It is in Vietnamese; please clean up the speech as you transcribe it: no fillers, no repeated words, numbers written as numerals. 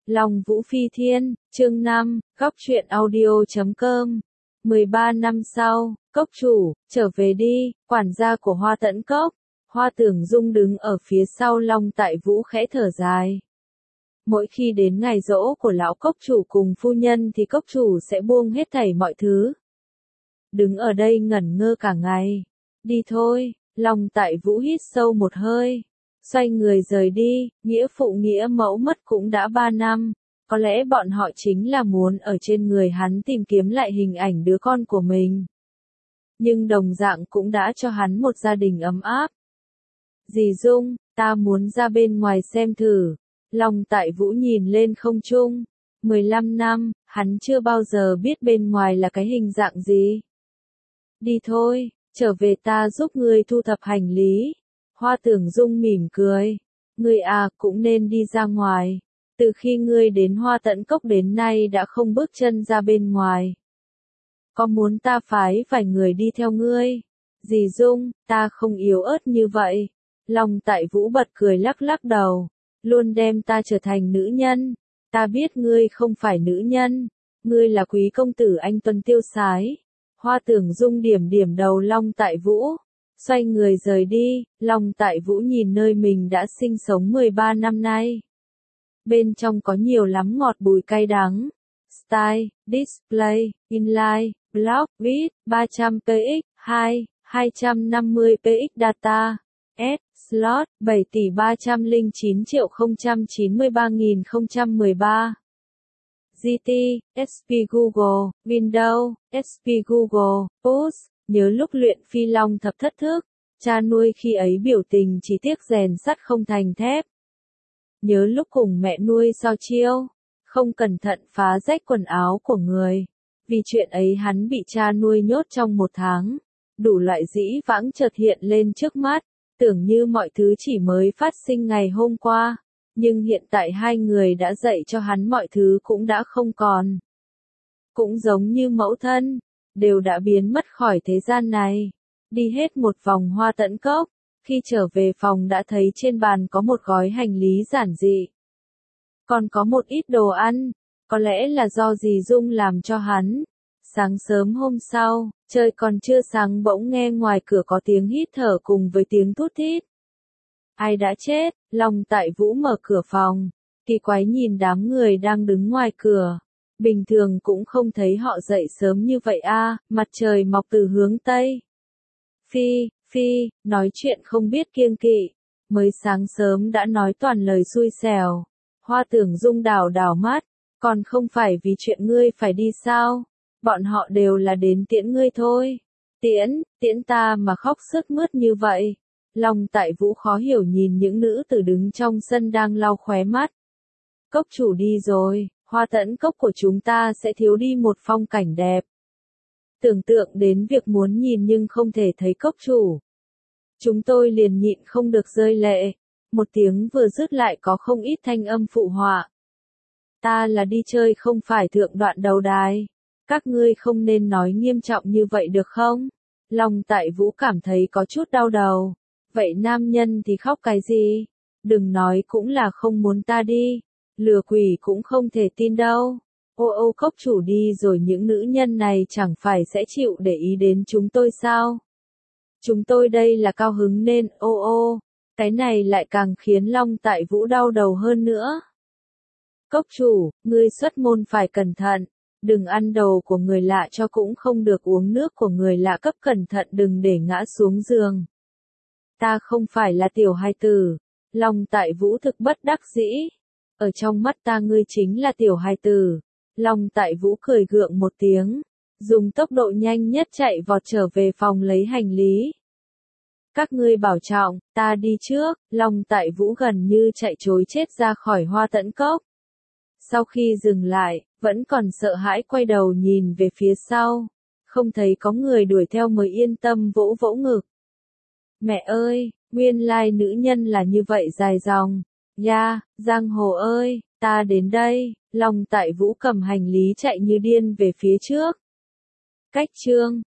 Long Vũ Phi Thiên, chương 5, Góc truyện audio.com. 13 năm sau, cốc chủ, trở về đi, quản gia của Hoa Tẫn Cốc. Hoa Tưởng Dung đứng ở phía sau Long Tại Vũ khẽ thở dài. Mỗi khi đến ngày giỗ của lão cốc chủ cùng phu nhân thì cốc chủ sẽ buông hết thảy mọi thứ. Đứng ở đây ngẩn ngơ cả ngày. Đi thôi, Long Tại Vũ hít sâu một hơi. Xoay người rời đi, nghĩa phụ nghĩa mẫu mất cũng đã 3 năm. Có lẽ bọn họ chính là muốn ở trên người hắn tìm kiếm lại hình ảnh đứa con của mình. Nhưng đồng dạng cũng đã cho hắn một gia đình ấm áp. Dì Dung, ta muốn ra bên ngoài xem thử. Long Tại Vũ nhìn lên không trung. 15 năm, hắn chưa bao giờ biết bên ngoài là cái hình dạng gì. Đi thôi, trở về ta giúp ngươi thu thập hành lý. Hoa Tưởng Dung mỉm cười. Ngươi à, cũng nên đi ra ngoài. Từ khi ngươi đến Hoa Tẫn Cốc đến nay đã không bước chân ra bên ngoài. Có muốn ta phái vài người đi theo ngươi? Dì Dung, ta không yếu ớt như vậy. Long Tại Vũ bật cười lắc lắc đầu. Luôn đem ta trở thành nữ nhân. Ta biết ngươi không phải nữ nhân. Ngươi là quý công tử anh tuấn tiêu sái. Hoa Tưởng Dung điểm điểm đầu Long Tại Vũ. Xoay người rời đi, Long Tại Vũ nhìn nơi mình đã sinh sống 13 năm nay. Bên trong có nhiều lắm ngọt bùi cay đắng. Style, Display, Inline, Block, Viết, 300px, 250px Data, S, Slot, 7.309.093.013. GT, SP Google, Windows, SP Google, Post. Nhớ lúc luyện phi long thập thất thức, cha nuôi khi ấy biểu tình chỉ tiếc rèn sắt không thành thép. Nhớ lúc cùng mẹ nuôi so chiêu, không cẩn thận phá rách quần áo của người. Vì chuyện ấy hắn bị cha nuôi nhốt trong 1 tháng. Đủ loại dĩ vãng chợt hiện lên trước mắt, tưởng như mọi thứ chỉ mới phát sinh ngày hôm qua. Nhưng hiện tại hai người đã dạy cho hắn mọi thứ cũng đã không còn. Cũng giống như mẫu thân, đều đã biến mất khỏi thế gian này. Đi hết một vòng Hoa Tẫn Cốc, khi trở về phòng đã thấy trên bàn có một gói hành lý giản dị. Còn có một ít đồ ăn, có lẽ là do dì Dung làm cho hắn. Sáng sớm hôm sau, trời còn chưa sáng bỗng nghe ngoài cửa có tiếng hít thở cùng với tiếng thút thít. Ai đã chết? Long Tại Vũ mở cửa phòng, kỳ quái nhìn đám người đang đứng ngoài cửa. Bình thường cũng không thấy họ dậy sớm như vậy a, mặt trời mọc từ hướng Tây. Phi, nói chuyện không biết kiêng kỵ, mới sáng sớm đã nói toàn lời xui xẻo. Hoa Tưởng Dung đảo đảo mắt, còn không phải vì chuyện ngươi phải đi sao? Bọn họ đều là đến tiễn ngươi thôi. Tiễn ta mà khóc sướt mướt như vậy. Long Tại Vũ khó hiểu nhìn những nữ tử đứng trong sân đang lau khóe mắt. Cốc chủ đi rồi. Hoa Tẫn Cốc của chúng ta sẽ thiếu đi một phong cảnh đẹp. Tưởng tượng đến việc muốn nhìn nhưng không thể thấy cốc chủ. Chúng tôi liền nhịn không được rơi lệ. Một tiếng vừa dứt lại có không ít thanh âm phụ họa. Ta là đi chơi không phải thượng đoạn đầu đài. Các ngươi không nên nói nghiêm trọng như vậy được không? Long Tại Vũ cảm thấy có chút đau đầu. Vậy nam nhân thì khóc cái gì? Đừng nói cũng là không muốn ta đi. Lừa quỷ cũng không thể tin đâu. Ô cốc chủ đi rồi những nữ nhân này chẳng phải sẽ chịu để ý đến chúng tôi sao? Chúng tôi đây là cao hứng nên cái này lại càng khiến Long Tại Vũ đau đầu hơn nữa. Cốc chủ, ngươi xuất môn phải cẩn thận. Đừng ăn đồ của người lạ cho cũng không được uống nước của người lạ cấp cẩn thận đừng để ngã xuống giường. Ta không phải là tiểu hài tử. Long Tại Vũ thực bất đắc dĩ. Ở trong mắt ta ngươi chính là tiểu hài tử. Long Tại Vũ cười gượng một tiếng, dùng tốc độ nhanh nhất chạy vọt trở về phòng lấy hành lý. Các ngươi bảo trọng, ta đi trước. Long Tại Vũ gần như chạy trối chết ra khỏi Hoa Tẫn Cốc. Sau khi dừng lại, vẫn còn sợ hãi quay đầu nhìn về phía sau. Không thấy có người đuổi theo mới yên tâm vỗ vỗ ngực. Mẹ ơi, nguyên lai nữ nhân là như vậy dài dòng. Giang hồ ơi, ta đến đây. Long Tại Vũ cầm hành lý chạy như điên về phía trước. Cách chương